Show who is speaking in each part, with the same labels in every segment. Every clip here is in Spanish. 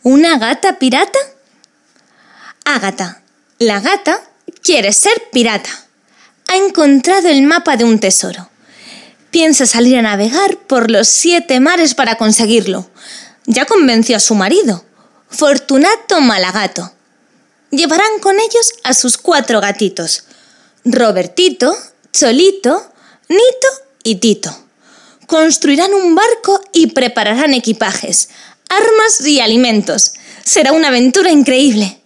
Speaker 1: ¿Una gata pirata? Ágata, la gata, quiere ser pirata. Ha encontrado el mapa de un tesoro. Piensa salir a navegar por los 7 mares para conseguirlo. Ya convenció a su marido, Fortunato Malagato. Llevarán con ellos a sus 4 gatitos, Robertito, Cholito, Nito y Tito. Construirán un barco y prepararán equipajes, armas y alimentos. Será una aventura increíble.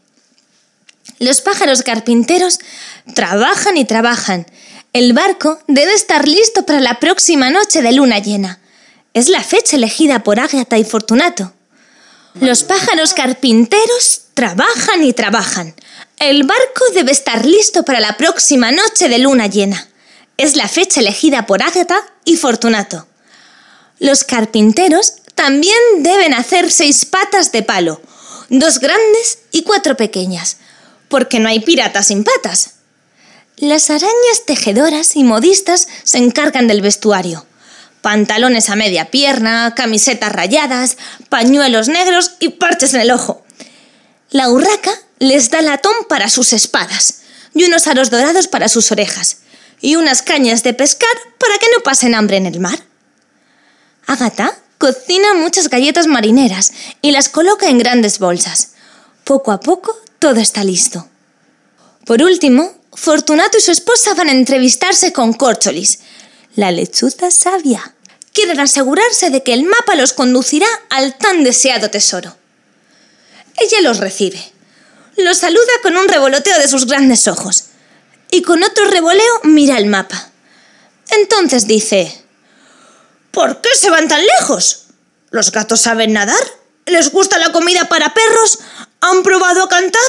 Speaker 1: Los pájaros carpinteros trabajan y trabajan. El barco debe estar listo para la próxima noche de luna llena. Es la fecha elegida por Ágata y Fortunato. Los pájaros carpinteros trabajan y trabajan. El barco debe estar listo para la próxima noche de luna llena. Es la fecha elegida por Ágata y Fortunato. Los carpinteros también deben hacer 6 patas de palo, 2 grandes y 4 pequeñas, porque no hay pirata sin patas. Las arañas tejedoras y modistas se encargan del vestuario. Pantalones a media pierna, camisetas rayadas, pañuelos negros y parches en el ojo. La urraca les da latón para sus espadas y unos aros dorados para sus orejas y unas cañas de pescar para que no pasen hambre en el mar. Ágata cocina muchas galletas marineras y las coloca en grandes bolsas. Poco a poco todo está listo. Por último, Fortunato y su esposa van a entrevistarse con Córcholis, la lechuza sabia. Quieren asegurarse de que el mapa los conducirá al tan deseado tesoro. Ella los recibe. Los saluda con un revoloteo de sus grandes ojos y con otro revoleo mira el mapa. Entonces dice: ¿por qué se van tan lejos? ¿Los gatos saben nadar? ¿Les gusta la comida para perros? ¿Han probado a cantar?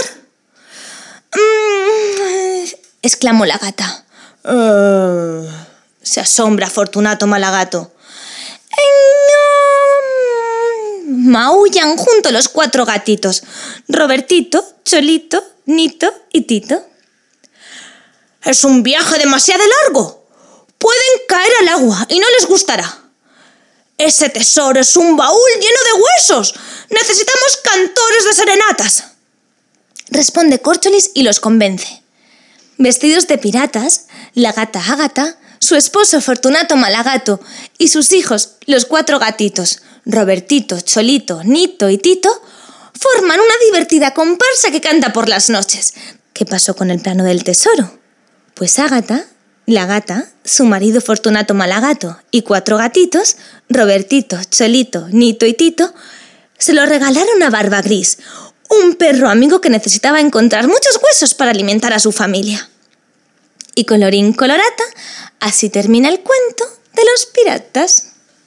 Speaker 1: Exclamó la gata. Se asombra Fortunato Malagato. Maullan junto los 4 gatitos, Robertito, Cholito, Nito y Tito. Es un viaje demasiado largo. Pueden caer al agua y no les gustará. Ese tesoro es un baúl lleno de huesos. Necesitamos cantores de serenatas. Responde Córcholis y los convence. Vestidos de piratas, la gata Ágata, su esposo Fortunato Malagato y sus hijos, los 4 gatitos, Robertito, Cholito, Nito y Tito, forman una divertida comparsa que canta por las noches. ¿Qué pasó con el plano del tesoro? Pues Ágata, la gata, su marido Fortunato Malagato y 4 gatitos, Robertito, Cholito, Nito y Tito, se lo regalaron a Barba Gris, un perro amigo que necesitaba encontrar muchos huesos para alimentar a su familia. Y colorín colorata, así termina el cuento de los piratas.